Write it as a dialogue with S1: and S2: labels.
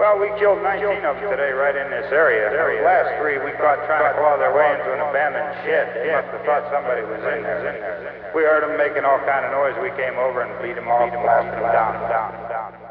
S1: Well, we killed 19 of them today right in this area. The last 3 we caught trying to claw their way into an abandoned shed. They must have thought somebody was in there. We heard them making all kind of noise. We came over and beat them off, blasted them down.